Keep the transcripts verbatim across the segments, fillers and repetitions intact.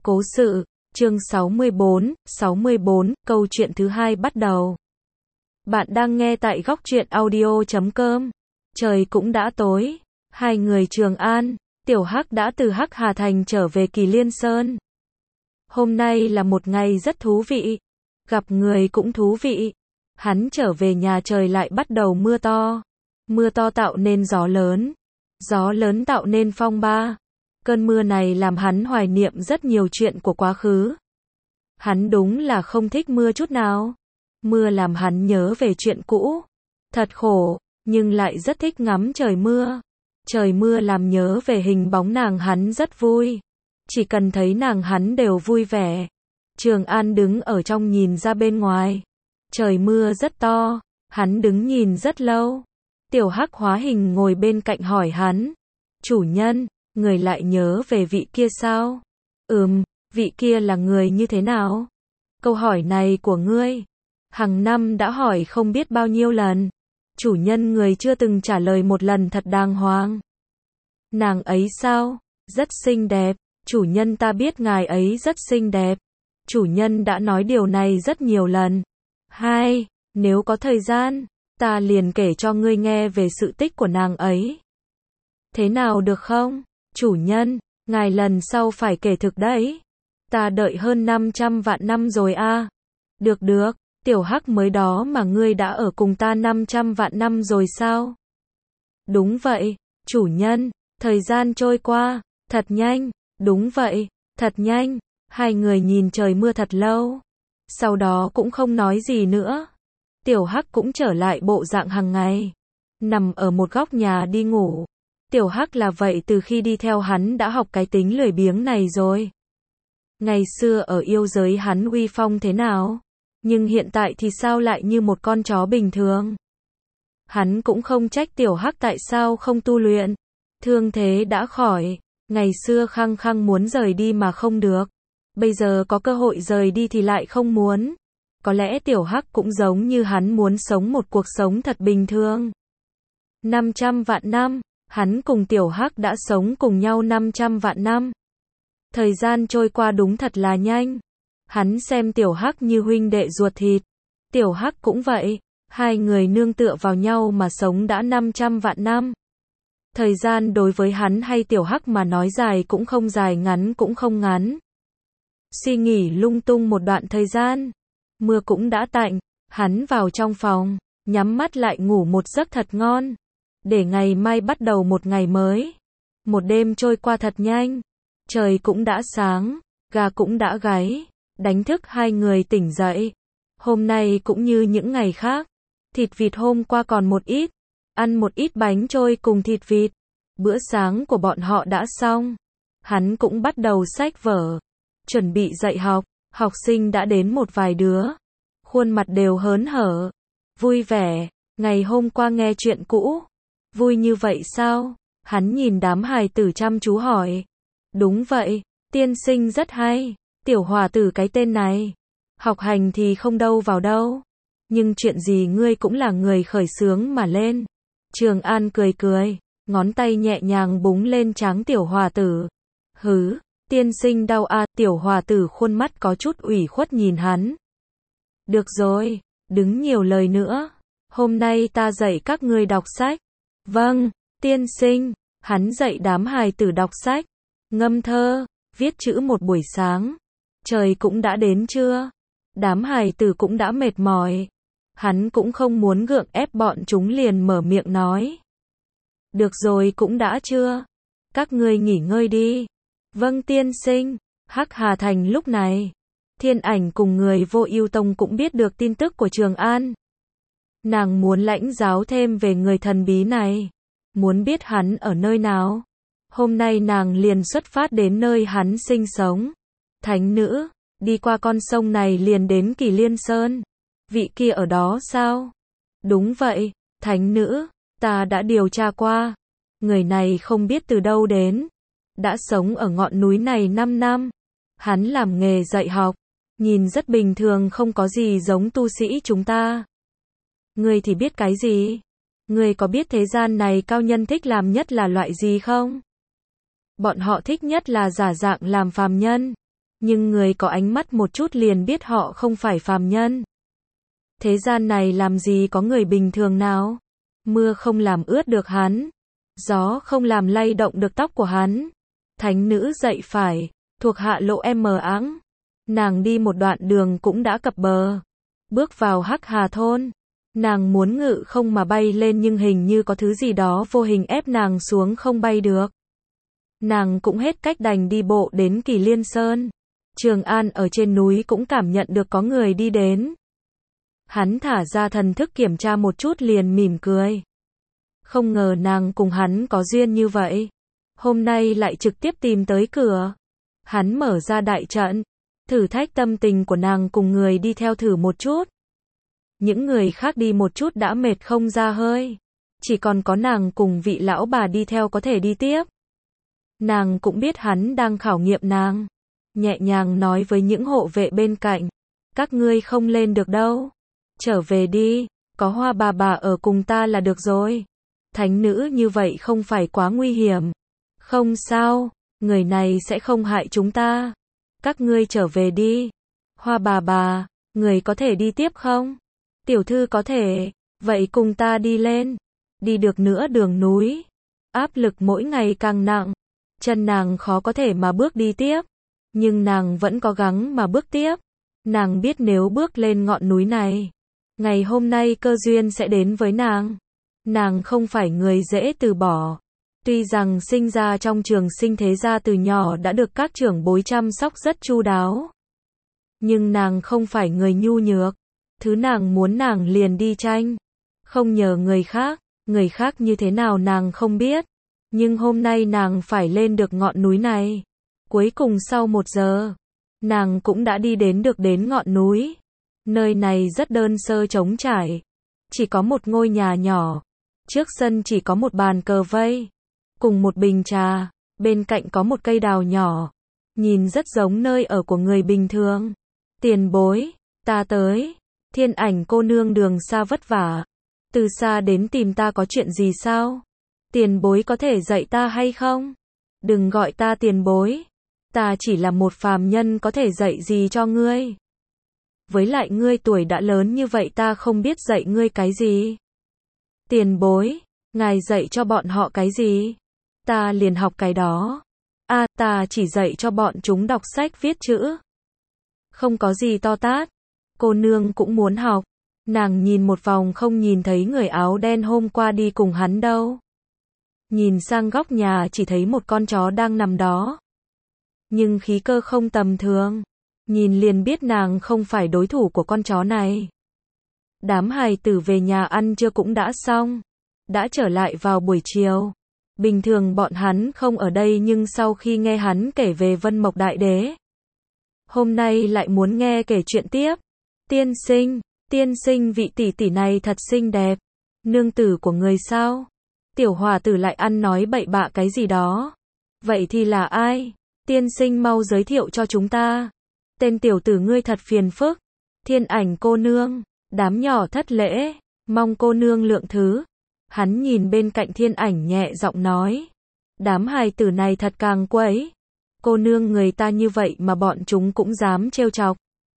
Cố sự, chương sáu mươi bốn, sáu mươi bốn, câu chuyện thứ hai bắt đầu. Bạn đang nghe tại góc truyện audio chấm com. Trời cũng đã tối, hai người Trường An, Tiểu Hắc đã từ Hắc Hà Thành trở về Kỳ Liên Sơn. Hôm nay là một ngày rất thú vị, gặp người cũng thú vị. Hắn trở về nhà trời lại bắt đầu mưa to. Mưa to tạo nên gió lớn, gió lớn tạo nên phong ba. Cơn mưa này làm hắn hoài niệm rất nhiều chuyện của quá khứ. Hắn đúng là không thích mưa chút nào. Mưa làm hắn nhớ về chuyện cũ. Thật khổ, nhưng lại rất thích ngắm trời mưa. Trời mưa làm nhớ về hình bóng nàng hắn rất vui. Chỉ cần thấy nàng hắn đều vui vẻ. Trường An đứng ở trong nhìn ra bên ngoài. Trời mưa rất to, hắn đứng nhìn rất lâu. Tiểu Hắc hóa hình ngồi bên cạnh hỏi hắn. Chủ nhân, người lại nhớ về vị kia sao? Ừm, vị kia là người như thế nào? Câu hỏi này của ngươi, hàng năm đã hỏi không biết bao nhiêu lần. Chủ nhân người chưa từng trả lời một lần thật đàng hoàng. Nàng ấy sao? Rất xinh đẹp, chủ nhân ta biết ngài ấy rất xinh đẹp. Chủ nhân đã nói điều này rất nhiều lần. Hai, nếu có thời gian, ta liền kể cho ngươi nghe về sự tích của nàng ấy. Thế nào được không? Chủ nhân, ngài lần sau phải kể thực đấy. Ta đợi hơn năm trăm vạn năm rồi a. À. Được được, Tiểu Hắc mới đó mà ngươi đã ở cùng ta năm trăm vạn năm rồi sao? Đúng vậy, chủ nhân, thời gian trôi qua, thật nhanh, đúng vậy, thật nhanh. Hai người nhìn trời mưa thật lâu. Sau đó cũng không nói gì nữa. Tiểu Hắc cũng trở lại bộ dạng hàng ngày. Nằm ở một góc nhà đi ngủ. Tiểu Hắc là vậy từ khi đi theo hắn đã học cái tính lười biếng này rồi. Ngày xưa ở yêu giới hắn uy phong thế nào? Nhưng hiện tại thì sao lại như một con chó bình thường? Hắn cũng không trách Tiểu Hắc tại sao không tu luyện. Thương thế đã khỏi. Ngày xưa khăng khăng muốn rời đi mà không được. Bây giờ có cơ hội rời đi thì lại không muốn. Có lẽ Tiểu Hắc cũng giống như hắn muốn sống một cuộc sống thật bình thường. năm trăm vạn năm, hắn cùng Tiểu Hắc đã sống cùng nhau năm trăm vạn năm. Thời gian trôi qua đúng thật là nhanh. Hắn xem Tiểu Hắc như huynh đệ ruột thịt. Tiểu Hắc cũng vậy, hai người nương tựa vào nhau mà sống đã năm trăm vạn năm. Thời gian đối với hắn hay Tiểu Hắc mà nói dài cũng không dài, ngắn cũng không ngắn. Suy nghĩ lung tung một đoạn thời gian. Mưa cũng đã tạnh, hắn vào trong phòng, nhắm mắt lại ngủ một giấc thật ngon. Để ngày mai bắt đầu một ngày mới. Một đêm trôi qua thật nhanh. Trời cũng đã sáng, gà cũng đã gáy, đánh thức hai người tỉnh dậy. Hôm nay cũng như những ngày khác. Thịt vịt hôm qua còn một ít. Ăn một ít bánh trôi cùng thịt vịt. Bữa sáng của bọn họ đã xong. Hắn cũng bắt đầu xách vở. Chuẩn bị dạy học. Học sinh đã đến một vài đứa. Khuôn mặt đều hớn hở. Vui vẻ. Ngày hôm qua nghe chuyện cũ. Vui như vậy sao? Hắn nhìn đám hài tử chăm chú hỏi. Đúng vậy, tiên sinh rất hay. Tiểu hòa tử cái tên này. Học hành thì không đâu vào đâu. Nhưng chuyện gì ngươi cũng là người khởi xướng mà lên. Trường An cười cười. Ngón tay nhẹ nhàng búng lên trán tiểu hòa tử. Hứ, tiên sinh đau à. Tiểu hòa tử khuôn mắt có chút ủy khuất nhìn hắn. Được rồi, đừng nhiều lời nữa. Hôm nay ta dạy các ngươi đọc sách. Vâng, tiên sinh. Hắn dạy đám hài tử đọc sách, ngâm thơ, viết chữ một buổi sáng. Trời cũng đã đến trưa. Đám hài tử cũng đã mệt mỏi. Hắn cũng không muốn gượng ép bọn chúng, liền mở miệng nói. Được rồi, cũng đã trưa. Các ngươi nghỉ ngơi đi. Vâng tiên sinh. Hắc Hà Thành lúc này. Thiên Ảnh cùng người Vô Ưu Tông cũng biết được tin tức của Trường An. Nàng muốn lãnh giáo thêm về người thần bí này. Muốn biết hắn ở nơi nào. Hôm nay nàng liền xuất phát đến nơi hắn sinh sống. Thánh nữ, đi qua con sông này liền đến Kỳ Liên Sơn. Vị kia ở đó sao? Đúng vậy, thánh nữ, ta đã điều tra qua. Người này không biết từ đâu đến. Đã sống ở ngọn núi này năm năm. Hắn làm nghề dạy học. Nhìn rất bình thường, không có gì giống tu sĩ chúng ta. Ngươi thì biết cái gì? Ngươi có biết thế gian này cao nhân thích làm nhất là loại gì không? Bọn họ thích nhất là giả dạng làm phàm nhân. Nhưng người có ánh mắt một chút liền biết họ không phải phàm nhân. Thế gian này làm gì có người bình thường nào? Mưa không làm ướt được hắn. Gió không làm lay động được tóc của hắn. Thánh nữ dậy phải, thuộc hạ lộ em mờ áng. Nàng đi một đoạn đường cũng đã cập bờ. Bước vào Hắc Hà thôn. Nàng muốn ngự không mà bay lên nhưng hình như có thứ gì đó vô hình ép nàng xuống không bay được. Nàng cũng hết cách đành đi bộ đến Kỳ Liên Sơn. Trường An ở trên núi cũng cảm nhận được có người đi đến. Hắn thả ra thần thức kiểm tra một chút liền mỉm cười. Không ngờ nàng cùng hắn có duyên như vậy. Hôm nay lại trực tiếp tìm tới cửa. Hắn mở ra đại trận, thử thách tâm tình của nàng cùng người đi theo thử một chút. Những người khác đi một chút đã mệt không ra hơi. Chỉ còn có nàng cùng vị lão bà đi theo có thể đi tiếp. Nàng cũng biết hắn đang khảo nghiệm nàng. Nhẹ nhàng nói với những hộ vệ bên cạnh. Các ngươi không lên được đâu. Trở về đi, có Hoa bà bà ở cùng ta là được rồi. Thánh nữ như vậy không phải quá nguy hiểm. Không sao, người này sẽ không hại chúng ta. Các ngươi trở về đi. Hoa bà bà, người có thể đi tiếp không? Tiểu thư có thể, vậy cùng ta đi lên. Đi được nữa đường núi. Áp lực mỗi ngày càng nặng. Chân nàng khó có thể mà bước đi tiếp. Nhưng nàng vẫn cố gắng mà bước tiếp. Nàng biết nếu bước lên ngọn núi này, ngày hôm nay cơ duyên sẽ đến với nàng. Nàng không phải người dễ từ bỏ. Tuy rằng sinh ra trong trường sinh thế gia từ nhỏ đã được các trưởng bối chăm sóc rất chu đáo. Nhưng nàng không phải người nhu nhược. Thứ nàng muốn nàng liền đi tranh. Không nhờ người khác. Người khác như thế nào nàng không biết. Nhưng hôm nay nàng phải lên được ngọn núi này. Cuối cùng sau một giờ, nàng cũng đã đi đến được đến ngọn núi. Nơi này rất đơn sơ trống trải. Chỉ có một ngôi nhà nhỏ. Trước sân chỉ có một bàn cờ vây. Cùng một bình trà. Bên cạnh có một cây đào nhỏ. Nhìn rất giống nơi ở của người bình thường. Tiền bối, ta tới. Thiên Ảnh cô nương đường xa vất vả. Từ xa đến tìm ta có chuyện gì sao? Tiền bối có thể dạy ta hay không? Đừng gọi ta tiền bối. Ta chỉ là một phàm nhân có thể dạy gì cho ngươi. Với lại ngươi tuổi đã lớn như vậy ta không biết dạy ngươi cái gì. Tiền bối, ngài dạy cho bọn họ cái gì? Ta liền học cái đó. A, à, ta chỉ dạy cho bọn chúng đọc sách viết chữ. Không có gì to tát. Cô nương cũng muốn học. Nàng nhìn một vòng không nhìn thấy người áo đen hôm qua đi cùng hắn đâu. Nhìn sang góc nhà chỉ thấy một con chó đang nằm đó. Nhưng khí cơ không tầm thường. Nhìn liền biết nàng không phải đối thủ của con chó này. Đám hài tử về nhà ăn trưa cũng đã xong. Đã trở lại vào buổi chiều. Bình thường bọn hắn không ở đây nhưng sau khi nghe hắn kể về Vân Mộc Đại Đế. Hôm nay lại muốn nghe kể chuyện tiếp. Tiên sinh, tiên sinh vị tỷ tỷ này thật xinh đẹp. Nương tử của người sao? Tiểu hòa tử lại ăn nói bậy bạ cái gì đó. Vậy thì là ai? Tiên sinh mau giới thiệu cho chúng ta. Tên tiểu tử ngươi thật phiền phức. Thiên Ảnh cô nương, đám nhỏ thất lễ, mong cô nương lượng thứ. Hắn nhìn bên cạnh Thiên Ảnh nhẹ giọng nói. Đám hài tử này thật càng quấy. Cô nương người ta như vậy mà bọn chúng cũng dám trêu chọc.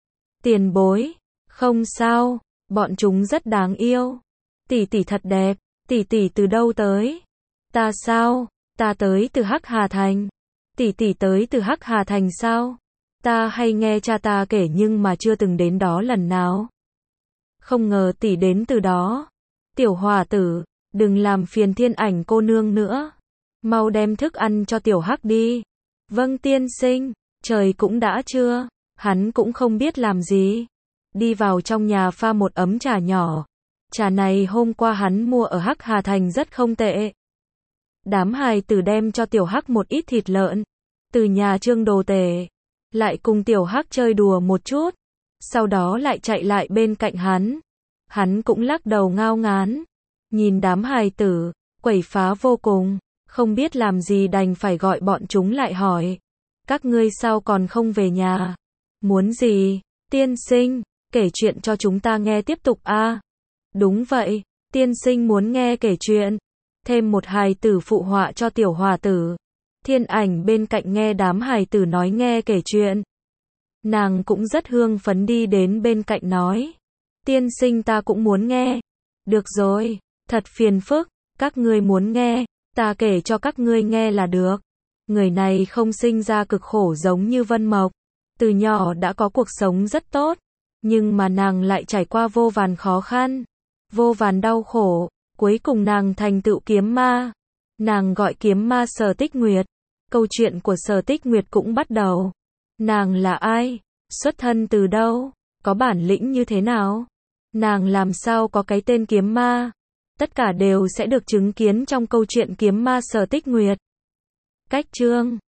Tiền bối, không sao, bọn chúng rất đáng yêu. Tỷ tỷ thật đẹp, tỷ tỷ từ đâu tới? Ta sao? Ta tới từ Hắc Hà Thành. Tỷ tỷ tới từ Hắc Hà Thành sao? Ta hay nghe cha ta kể nhưng mà chưa từng đến đó lần nào. Không ngờ tỷ đến từ đó. Tiểu hòa tử, đừng làm phiền Thiên Ảnh cô nương nữa. Mau đem thức ăn cho tiểu Hắc đi. Vâng tiên sinh, trời cũng đã trưa. Hắn cũng không biết làm gì. Đi vào trong nhà pha một ấm trà nhỏ. Trà này hôm qua hắn mua ở Hắc Hà Thành rất không tệ. Đám hài tử đem cho tiểu Hắc một ít thịt lợn. Từ nhà Trương Đồ Tề. Lại cùng tiểu Hắc chơi đùa một chút. Sau đó lại chạy lại bên cạnh hắn. Hắn cũng lắc đầu ngao ngán. Nhìn đám hài tử, quẩy phá vô cùng. Không biết làm gì đành phải gọi bọn chúng lại hỏi. Các ngươi sao còn không về nhà? Muốn gì? Tiên sinh, kể chuyện cho chúng ta nghe tiếp tục a. À? Đúng vậy, tiên sinh muốn nghe kể chuyện. Thêm một hài tử phụ họa cho tiểu hòa tử. Thiên Ảnh bên cạnh nghe đám hài tử nói nghe kể chuyện. Nàng cũng rất hương phấn đi đến bên cạnh nói. Tiên sinh ta cũng muốn nghe. Được rồi, thật phiền phức, các ngươi muốn nghe, ta kể cho các ngươi nghe là được. Người này không sinh ra cực khổ giống như Vân Mộc. Từ nhỏ đã có cuộc sống rất tốt. Nhưng mà nàng lại trải qua vô vàn khó khăn, vô vàn đau khổ. Cuối cùng nàng thành tựu kiếm ma. Nàng gọi kiếm ma Sở Tích Nguyệt. Câu chuyện của Sở Tích Nguyệt cũng bắt đầu. Nàng là ai? Xuất thân từ đâu? Có bản lĩnh như thế nào? Nàng làm sao có cái tên kiếm ma? Tất cả đều sẽ được chứng kiến trong câu chuyện kiếm ma Sở Tích Nguyệt. Cách chương